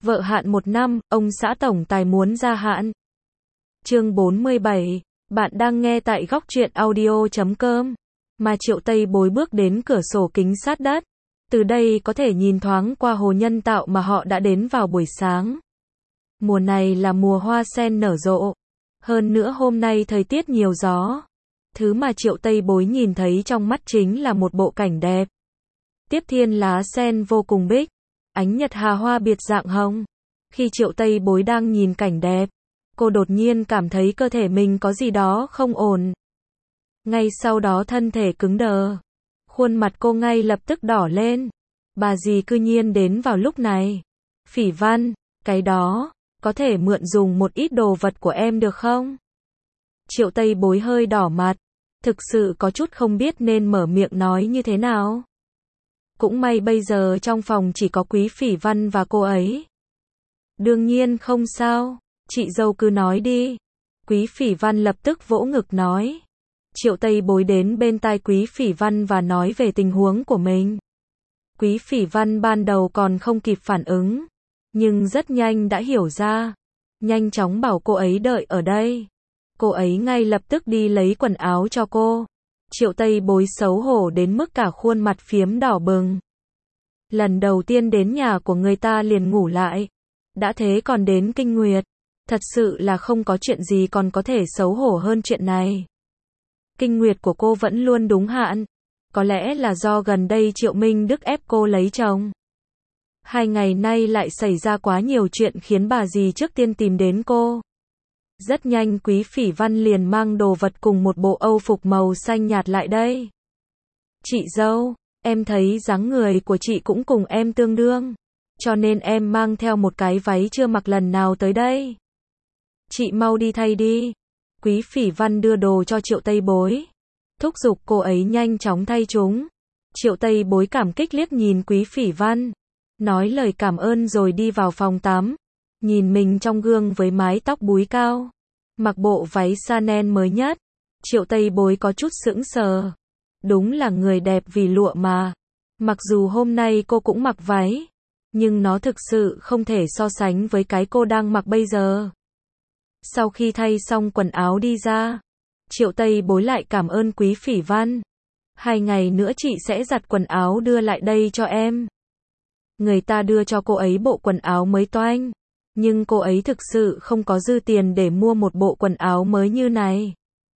Vợ hạn 1 năm, ông xã tổng tài muốn gia hạn. Chương 47, bạn đang nghe tại góc truyện audio.com. Mà Triệu Tây Bối bước đến cửa sổ kính sát đất. Từ đây có thể nhìn thoáng qua hồ nhân tạo mà họ đã đến vào buổi sáng. Mùa này là mùa hoa sen nở rộ. Hơn nữa hôm nay thời tiết nhiều gió. Thứ mà Triệu Tây Bối nhìn thấy trong mắt chính là một bộ cảnh đẹp. Tiếp thiên lá sen vô cùng bích. Ánh nhật hà hoa biệt dạng hồng. Khi Triệu Tây Bối đang nhìn cảnh đẹp, cô đột nhiên cảm thấy cơ thể mình có gì đó không ổn. Ngay sau đó thân thể cứng đờ. Khuôn mặt cô ngay lập tức đỏ lên. Bà dì cư nhiên đến vào lúc này. Phỉ Văn, cái đó, có thể mượn dùng một ít đồ vật của em được không? Triệu Tây Bối hơi đỏ mặt. Thực sự có chút không biết nên mở miệng nói như thế nào. Cũng may bây giờ trong phòng chỉ có Quý Phỉ Văn và cô ấy. Đương nhiên không sao, chị dâu cứ nói đi. Quý Phỉ Văn lập tức vỗ ngực nói. Triệu Tây Bối đến bên tai Quý Phỉ Văn và nói về tình huống của mình. Quý Phỉ Văn ban đầu còn không kịp phản ứng, nhưng rất nhanh đã hiểu ra. Nhanh chóng bảo cô ấy đợi ở đây. Cô ấy ngay lập tức đi lấy quần áo cho cô. Triệu Tây Bối xấu hổ đến mức cả khuôn mặt phiếm đỏ bừng. Lần đầu tiên đến nhà của người ta liền ngủ lại. Đã thế còn đến kinh nguyệt. Thật sự là không có chuyện gì còn có thể xấu hổ hơn chuyện này. Kinh nguyệt của cô vẫn luôn đúng hạn. Có lẽ là do gần đây Triệu Minh Đức ép cô lấy chồng. 2 ngày nay lại xảy ra quá nhiều chuyện khiến bà dì trước tiên tìm đến cô. Rất nhanh Quý Phỉ Văn liền mang đồ vật cùng một bộ âu phục màu xanh nhạt lại đây. Chị dâu, em thấy dáng người của chị cũng cùng em tương đương. Cho nên em mang theo một cái váy chưa mặc lần nào tới đây. Chị mau đi thay đi. Quý Phỉ Văn đưa đồ cho Triệu Tây Bối. Thúc giục cô ấy nhanh chóng thay chúng. Triệu Tây Bối cảm kích liếc nhìn Quý Phỉ Văn. Nói lời cảm ơn rồi đi vào phòng tắm. Nhìn mình trong gương với mái tóc búi cao. Mặc bộ váy Chanel mới nhất. Triệu Tây Bối có chút sững sờ. Đúng là người đẹp vì lụa mà. Mặc dù hôm nay cô cũng mặc váy. Nhưng nó thực sự không thể so sánh với cái cô đang mặc bây giờ. Sau khi thay xong quần áo đi ra. Triệu Tây Bối lại cảm ơn Quý Phỉ Văn. 2 ngày nữa chị sẽ giặt quần áo đưa lại đây cho em. Người ta đưa cho cô ấy bộ quần áo mới toanh. Nhưng cô ấy thực sự không có dư tiền để mua một bộ quần áo mới như này.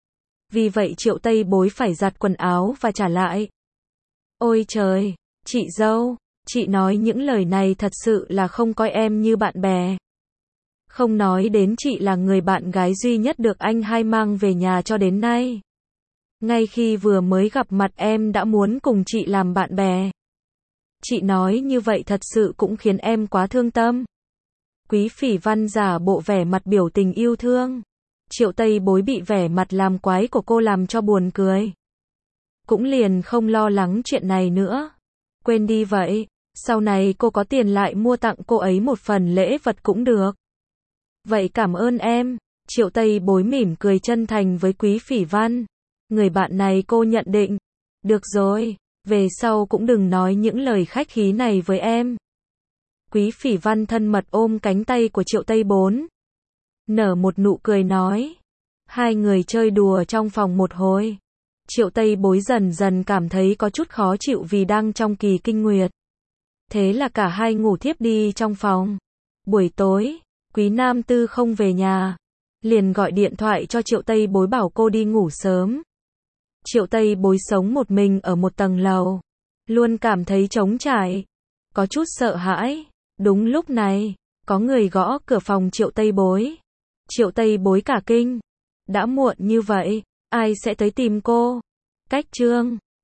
Vì vậy Triệu Tây Bối phải giặt quần áo và trả lại. Ôi trời, chị dâu, chị nói những lời này thật sự là không coi em như bạn bè. Không nói đến chị là người bạn gái duy nhất được anh hai mang về nhà cho đến nay. Ngay khi vừa mới gặp mặt em đã muốn cùng chị làm bạn bè. Chị nói như vậy thật sự cũng khiến em quá thương tâm. Quý Phỉ Văn giả bộ vẻ mặt biểu tình yêu thương. Triệu Tây Bối bị vẻ mặt làm quái của cô làm cho buồn cười. Cũng liền không lo lắng chuyện này nữa. Quên đi vậy, sau này cô có tiền lại mua tặng cô ấy một phần lễ vật cũng được. Vậy cảm ơn em. Triệu Tây Bối mỉm cười chân thành với Quý Phỉ Văn. Người bạn này cô nhận định. Được rồi, về sau cũng đừng nói những lời khách khí này với em. Quý Phỉ Văn thân mật ôm cánh tay của Triệu Tây Bối. Nở một nụ cười nói. Hai người chơi đùa trong phòng một hồi. Triệu Tây Bối dần dần cảm thấy có chút khó chịu vì đang trong kỳ kinh nguyệt. Thế là cả hai ngủ thiếp đi trong phòng. Buổi tối, Quý Nam Tư không về nhà. Liền gọi điện thoại cho Triệu Tây Bối bảo cô đi ngủ sớm. Triệu Tây Bối sống một mình ở một tầng lầu. Luôn cảm thấy trống trải. Có chút sợ hãi. Đúng lúc này, có người gõ cửa phòng Triệu Tây Bối. Triệu Tây Bối cả kinh. Đã muộn như vậy, ai sẽ tới tìm cô? Cách chương